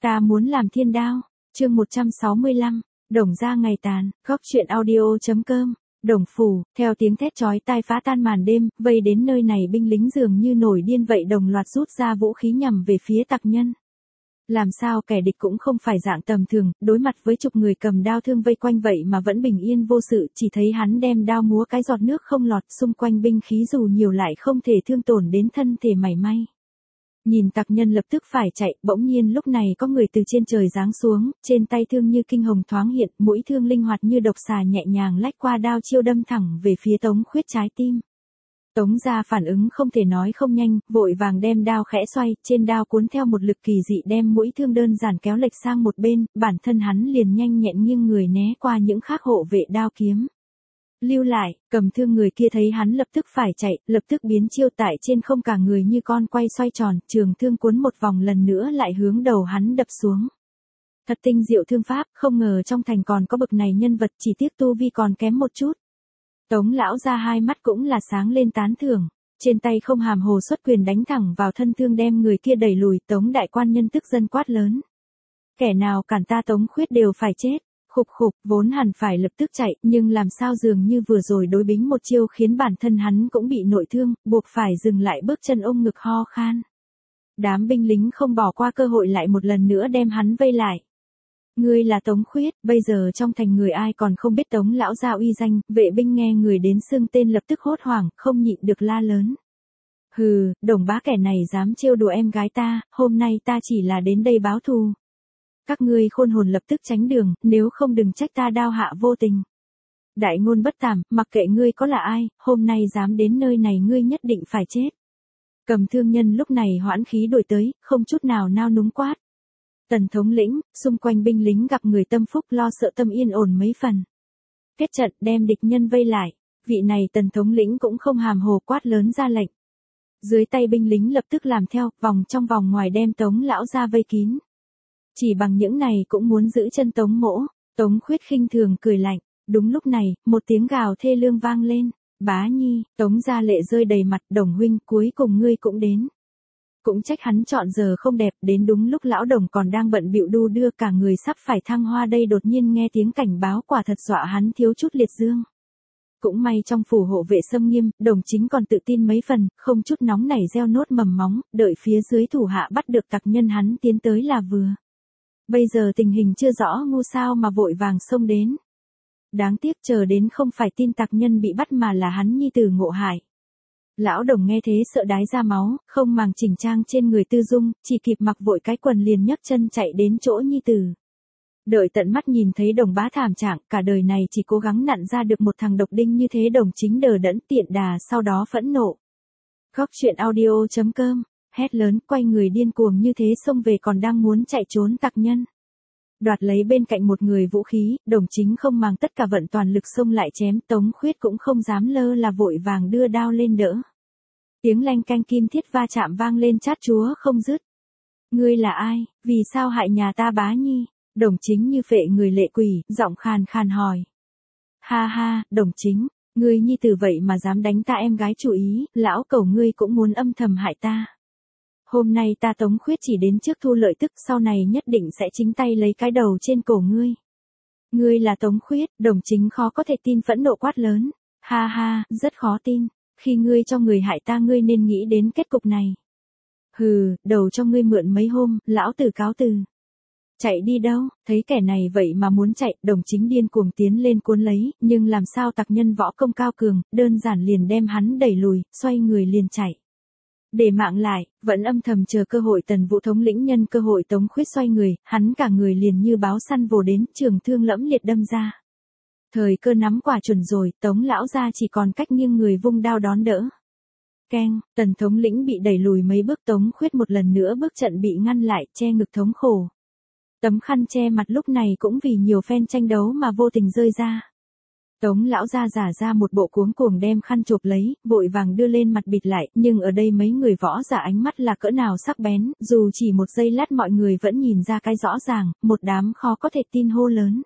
Ta muốn làm thiên đao. Chương 165, Đồng gia ngày tàn, góc truyện audio.com. Đồng phủ, theo tiếng thét chói tai phá tan màn đêm, vây đến nơi này binh lính dường như nổi điên vậy đồng loạt rút ra vũ khí nhằm về phía tặc nhân. Làm sao kẻ địch cũng không phải dạng tầm thường, đối mặt với chục người cầm đao thương vây quanh vậy mà vẫn bình yên vô sự, chỉ thấy hắn đem đao múa cái giọt nước không lọt, xung quanh binh khí dù nhiều lại không thể thương tổn đến thân thể mảy may. Nhìn tặc nhân lập tức phải chạy, bỗng nhiên lúc này có người từ trên trời giáng xuống, trên tay thương như kinh hồng thoáng hiện, mũi thương linh hoạt như độc xà nhẹ nhàng lách qua đao chiêu đâm thẳng về phía Tống Khuyết trái tim. Tống gia phản ứng không thể nói không nhanh, vội vàng đem đao khẽ xoay, trên đao cuốn theo một lực kỳ dị đem mũi thương đơn giản kéo lệch sang một bên, bản thân hắn liền nhanh nhẹn nghiêng người né qua những khác hộ vệ đao kiếm. Lưu lại, cầm thương người kia thấy hắn lập tức phải chạy, lập tức biến chiêu tại trên không cả người như con quay xoay tròn, trường thương cuốn một vòng lần nữa lại hướng đầu hắn đập xuống. Thật tinh diệu thương pháp, không ngờ trong thành còn có bậc này nhân vật, chỉ tiếc tu vi còn kém một chút. Tống lão ra hai mắt cũng là sáng lên tán thưởng, trên tay không hàm hồ xuất quyền đánh thẳng vào thân thương đem người kia đẩy lùi, Tống đại quan nhân tức giận quát lớn. Kẻ nào cản ta Tống Khuyết đều phải chết. Khục khục, vốn hẳn phải lập tức chạy, nhưng làm sao dường như vừa rồi đối bính một chiêu khiến bản thân hắn cũng bị nội thương, buộc phải dừng lại bước chân ôm ngực ho khan. Đám binh lính không bỏ qua cơ hội lại một lần nữa đem hắn vây lại. Ngươi là Tống Khuyết, bây giờ trong thành người ai còn không biết Tống lão gia uy danh, vệ binh nghe người đến xưng tên lập tức hốt hoảng, không nhịn được la lớn. Hừ, Đồng bá kẻ này dám trêu đùa em gái ta, hôm nay ta chỉ là đến đây báo thù. Các ngươi khôn hồn lập tức tránh đường, nếu không đừng trách ta đao hạ vô tình. Đại ngôn bất tàm, mặc kệ ngươi có là ai, hôm nay dám đến nơi này ngươi nhất định phải chết. Cầm thương nhân lúc này hoãn khí đuổi tới, không chút nào nao núng quát. Tần thống lĩnh, xung quanh binh lính gặp người tâm phúc lo sợ tâm yên ổn mấy phần. Kết trận đem địch nhân vây lại, vị này tần thống lĩnh cũng không hàm hồ quát lớn ra lệnh. Dưới tay binh lính lập tức làm theo, vòng trong vòng ngoài đem Tống lão ra vây kín. Chỉ bằng những này cũng muốn giữ chân Tống mỗ, Tống Khuyết khinh thường cười lạnh, đúng lúc này, một tiếng gào thê lương vang lên, bá nhi, Tống gia lệ rơi đầy mặt, Đồng huynh cuối cùng ngươi cũng đến. Cũng trách hắn chọn giờ không đẹp, đến đúng lúc lão Đồng còn đang bận bịu đu đưa cả người sắp phải thăng hoa đây đột nhiên nghe tiếng cảnh báo quả thật dọa hắn thiếu chút liệt dương. Cũng may trong phủ hộ vệ xâm nghiêm, Đồng chính còn tự tin mấy phần, không chút nóng nảy gieo nốt mầm móng, đợi phía dưới thủ hạ bắt được tặc nhân hắn tiến tới là vừa. Bây giờ tình hình chưa rõ ngu sao mà vội vàng xông đến. Đáng tiếc chờ đến không phải tin tặc nhân bị bắt mà là hắn nhi tử Ngộ hại. Lão Đồng nghe thế sợ đái ra máu, không màng chỉnh trang trên người Tư Dung, chỉ kịp mặc vội cái quần liền nhấc chân chạy đến chỗ nhi tử. Đợi tận mắt nhìn thấy Đồng bá thảm trạng, cả đời này chỉ cố gắng nặn ra được một thằng độc đinh như thế Đồng chính đờ đẫn tiện đà sau đó phẫn nộ. Góc truyện audio.com. Hét lớn, quay người điên cuồng như thế xông về còn đang muốn chạy trốn tặc nhân. Đoạt lấy bên cạnh một người vũ khí, Đồng chính không mang tất cả vận toàn lực xông lại chém, Tống Khuyết cũng không dám lơ là vội vàng đưa đao lên đỡ. Tiếng leng canh kim thiết va chạm vang lên chát chúa không dứt. Ngươi là ai, vì sao hại nhà ta bá nhi? Đồng chính như phệ người lệ quỷ, giọng khàn khàn hỏi. Ha ha, Đồng chính, ngươi nhi tử vậy mà dám đánh ta em gái chủ ý, lão cẩu ngươi cũng muốn âm thầm hại ta. Hôm nay ta Tống Khuyết chỉ đến trước thu lợi tức sau này nhất định sẽ chính tay lấy cái đầu trên cổ ngươi. Ngươi là Tống Khuyết, Đồng chính khó có thể tin phẫn nộ quát lớn. Ha ha, rất khó tin, khi ngươi cho người hại ta ngươi nên nghĩ đến kết cục này. Hừ, đầu cho ngươi mượn mấy hôm, lão tử cáo từ. Chạy đi đâu, thấy kẻ này vậy mà muốn chạy, Đồng chính điên cuồng tiến lên cuốn lấy, nhưng làm sao tặc nhân võ công cao cường, đơn giản liền đem hắn đẩy lùi, xoay người liền chạy. Để mạng lại, vẫn âm thầm chờ cơ hội Tần Vũ thống lĩnh nhân cơ hội Tống Khuyết xoay người, hắn cả người liền như báo săn vồ đến, trường thương lẫm liệt đâm ra. Thời cơ nắm quả chuẩn rồi, Tống lão ra chỉ còn cách nghiêng người vung đao đón đỡ. Keng, Tần thống lĩnh bị đẩy lùi mấy bước, Tống Khuyết một lần nữa bước trận bị ngăn lại, che ngực thống khổ. Tấm khăn che mặt lúc này cũng vì nhiều phen tranh đấu mà vô tình rơi ra. Tống lão ra giả ra một bộ cuống cuồng đem khăn chộp lấy, vội vàng đưa lên mặt bịt lại, nhưng ở đây mấy người võ giả ánh mắt là cỡ nào sắc bén, dù chỉ một giây lát mọi người vẫn nhìn ra cái rõ ràng, một đám khó có thể tin hô lớn.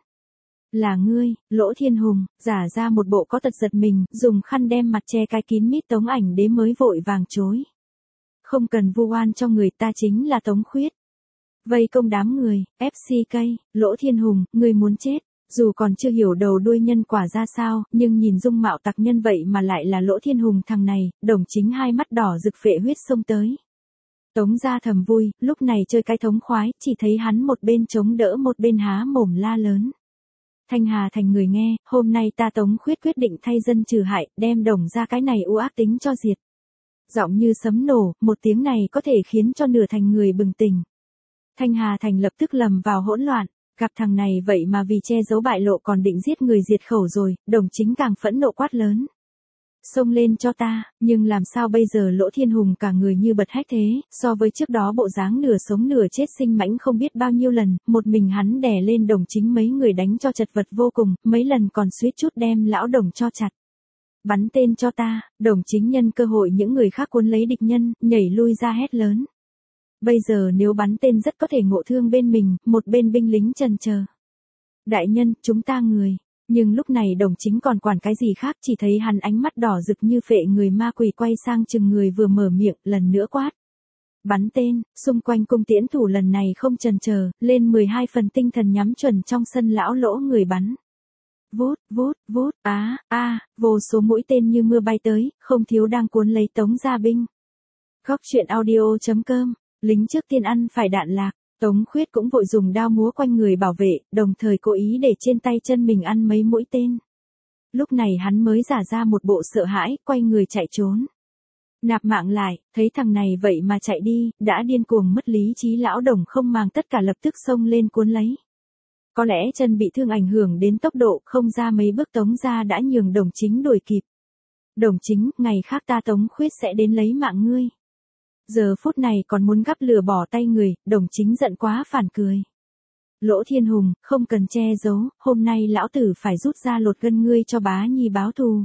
Là ngươi, Lỗ Thiên Hùng, giả ra một bộ có tật giật mình, dùng khăn đem mặt che cái kín mít Tống Ảnh Đế mới vội vàng chối. Không cần vu oan cho người, ta chính là Tống Khuyết. vây công đám người, FCK, Lỗ Thiên Hùng, ngươi muốn chết. Dù còn chưa hiểu đầu đuôi nhân quả ra sao, nhưng nhìn dung mạo tặc nhân vậy mà lại là Lỗ Thiên Hùng thằng này, Đồng Chính hai mắt đỏ rực phệ huyết xông tới. Tống gia thầm vui, lúc này chơi cái thống khoái, chỉ thấy hắn một bên chống đỡ một bên há mồm la lớn. Thanh Hà Thành người nghe, hôm nay ta Tống Khuyết quyết định thay dân trừ hại, đem Đồng gia cái này u ác tính cho diệt. Giọng như sấm nổ, một tiếng này có thể khiến cho nửa thành người bừng tỉnh. Thanh Hà Thành lập tức lầm vào hỗn loạn, gặp thằng này vậy mà vì che giấu bại lộ còn định giết người diệt khẩu rồi, Đồng Chính càng phẫn nộ quát lớn. Xông lên cho ta, nhưng làm sao bây giờ Lỗ Thiên Hùng cả người như bật hách thế, so với trước đó bộ dáng nửa sống nửa chết sinh mãnh không biết bao nhiêu lần, một mình hắn đè lên Đồng Chính mấy người đánh cho chật vật vô cùng, mấy lần còn suýt chút đem lão Đồng cho chặt. Bắn tên cho ta, Đồng Chính nhân cơ hội những người khác cuốn lấy địch nhân, nhảy lui ra hét lớn. Bây giờ nếu bắn tên rất có thể ngộ thương bên mình, một bên binh lính chần chờ. Đại nhân, chúng ta người. Nhưng lúc này Đồng Chính còn quản cái gì khác, chỉ thấy hắn ánh mắt đỏ rực như phệ người ma quỷ quay sang chừng người vừa mở miệng, lần nữa quát. Bắn tên, xung quanh cung tiễn thủ lần này không chần chờ, lên 12 phần tinh thần nhắm chuẩn trong sân lão Lỗ người bắn. Vút, vút, vút, vô số mũi tên như mưa bay tới, không thiếu đang cuốn lấy Tống gia binh. Góc truyện audio.com, lính trước tiên ăn phải đạn lạc. Tống Khuyết cũng vội dùng đao múa quanh người bảo vệ, đồng thời cố ý để trên tay chân mình ăn mấy mũi tên. Lúc này hắn mới giả ra một bộ sợ hãi, quay người chạy trốn. Nạp mạng lại, thấy thằng này vậy mà chạy đi, đã điên cuồng mất lý trí lão Đồng không màng tất cả lập tức xông lên cuốn lấy. Có lẽ chân bị thương ảnh hưởng đến tốc độ, không ra mấy bước Tống gia đã nhường Đồng Chính đuổi kịp. Đồng Chính, ngày khác ta Tống Khuyết sẽ đến lấy mạng ngươi. Giờ phút này còn muốn gắp lửa bỏ tay người, Đồng Chính giận quá phản cười. Lỗ Thiên Hùng, không cần che giấu, hôm nay lão tử phải rút ra lột gân ngươi cho bá nhi báo thù.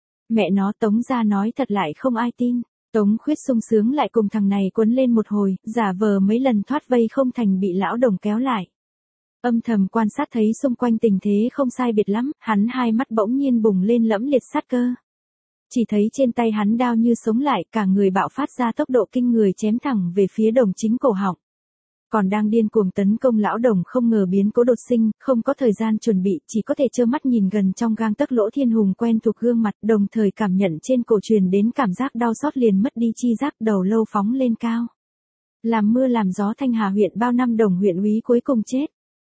Mẹ nó Tống gia nói thật lại không ai tin. Tống Khuyết sung sướng lại cùng thằng này quấn lên một hồi, giả vờ mấy lần thoát vây không thành bị lão Đồng kéo lại. Âm thầm quan sát thấy xung quanh tình thế không sai biệt lắm, hắn hai mắt bỗng nhiên bùng lên lẫm liệt sát cơ. Chỉ thấy trên tay hắn đao như sống lại, cả người bạo phát ra tốc độ kinh người chém thẳng về phía Đồng Chính cổ họng. Còn đang điên cuồng tấn công lão Đồng không ngờ biến cố đột sinh, không có thời gian chuẩn bị, chỉ có thể trơ mắt nhìn gần trong gang tấc Lỗ Thiên Hùng quen thuộc gương mặt, đồng thời cảm nhận trên cổ truyền đến cảm giác đau xót liền mất đi chi giác, đầu lâu phóng lên cao. Làm mưa làm gió Thanh Hà huyện bao năm Đồng huyện úy cuối cùng chết.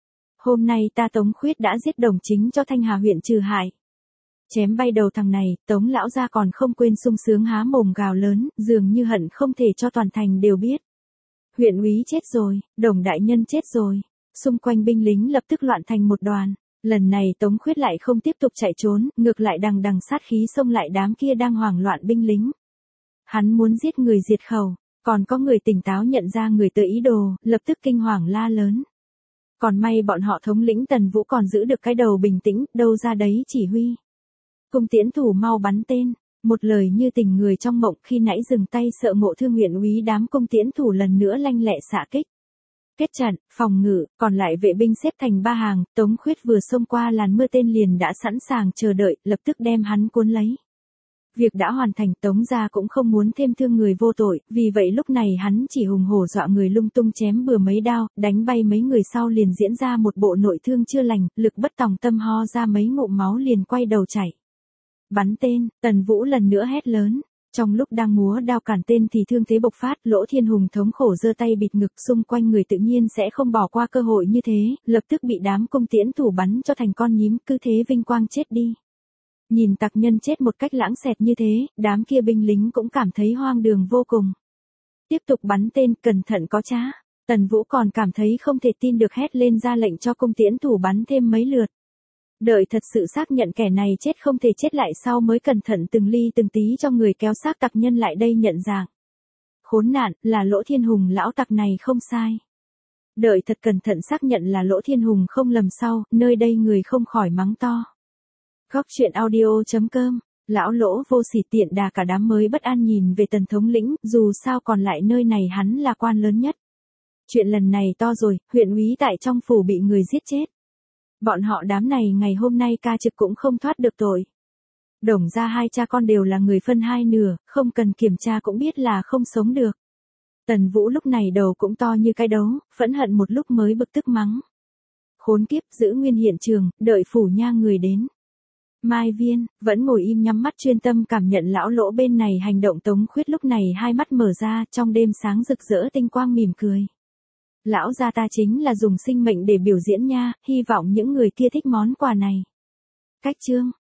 Hôm nay ta Tống Khuyết đã giết Đồng Chính cho Thanh Hà huyện trừ hại. Chém bay đầu thằng này, Tống lão gia còn không quên sung sướng há mồm gào lớn, dường như hận không thể cho toàn thành đều biết. Huyện úy chết rồi, Đồng đại nhân chết rồi. Xung quanh binh lính lập tức loạn thành một đoàn. Lần này Tống Khuyết lại không tiếp tục chạy trốn, ngược lại đằng đằng sát khí xông lại đám kia đang hoảng loạn binh lính. Hắn muốn giết người diệt khẩu, còn có người tỉnh táo nhận ra người tới ý đồ, lập tức kinh hoàng la lớn. Còn may bọn họ thống lĩnh Tần Vũ còn giữ được cái đầu bình tĩnh, đâu ra đấy chỉ huy. Cung tiễn thủ mau bắn tên, một lời như tình người trong mộng, khi nãy dừng tay sợ ngộ thương huyện úy, đám cung tiễn thủ lần nữa lanh lẹ xạ kích. Kết trận, phòng ngự, còn lại vệ binh xếp thành ba hàng, Tống Khuyết vừa xông qua làn mưa tên liền đã sẵn sàng chờ đợi, lập tức đem hắn cuốn lấy. Việc đã hoàn thành, Tống gia cũng không muốn thêm thương người vô tội, vì vậy lúc này hắn chỉ hùng hổ dọa người lung tung chém bừa mấy đao, đánh bay mấy người sau liền diễn ra một bộ nội thương chưa lành, lực bất tòng tâm ho ra mấy ngụm máu liền quay đầu chạy. Bắn tên, Tần Vũ lần nữa hét lớn. Trong lúc đang múa đao cản tên thì thương thế bộc phát, Lỗ Thiên Hùng thống khổ giơ tay bịt ngực, xung quanh người tự nhiên sẽ không bỏ qua cơ hội như thế, lập tức bị đám cung tiễn thủ bắn cho thành con nhím, cứ thế vinh quang chết đi. Nhìn tặc nhân chết một cách lãng xẹt như thế, đám kia binh lính cũng cảm thấy hoang đường vô cùng. Tiếp tục bắn tên, cẩn thận có trá. Tần Vũ còn cảm thấy không thể tin được, hét lên ra lệnh cho cung tiễn thủ bắn thêm mấy lượt. Đợi thật sự xác nhận kẻ này chết không thể chết lại sau mới cẩn thận từng ly từng tí cho người kéo xác tặc nhân lại đây nhận dạng. Khốn nạn, là Lỗ Thiên Hùng lão tặc này không sai. Đợi thật cẩn thận xác nhận là Lỗ Thiên Hùng không lầm sau, nơi đây người không khỏi mắng to. Góc truyện audio.com, lão Lỗ vô sỉ tiện đà cả đám mới bất an nhìn về Tần thống lĩnh, dù sao còn lại nơi này hắn là quan lớn nhất. Chuyện lần này to rồi, huyện úy tại trong phủ bị người giết chết. Bọn họ đám này ngày hôm nay ca trực cũng không thoát được tội. Đồng gia hai cha con đều là người phân hai nửa, không cần kiểm tra cũng biết là không sống được. Tần Vũ lúc này đầu cũng to như cái đấu, phẫn hận một lúc mới bực tức mắng. Khốn kiếp, giữ nguyên hiện trường, đợi phủ nha người đến. Mai Viên, vẫn ngồi im nhắm mắt chuyên tâm cảm nhận lão lỗ bên này hành động. Tống Khuyết lúc này hai mắt mở ra, trong đêm sáng rực rỡ tinh quang mỉm cười. Lão gia ta chính là dùng sinh mệnh để biểu diễn nha, hy vọng những người kia thích món quà này. Cách chương.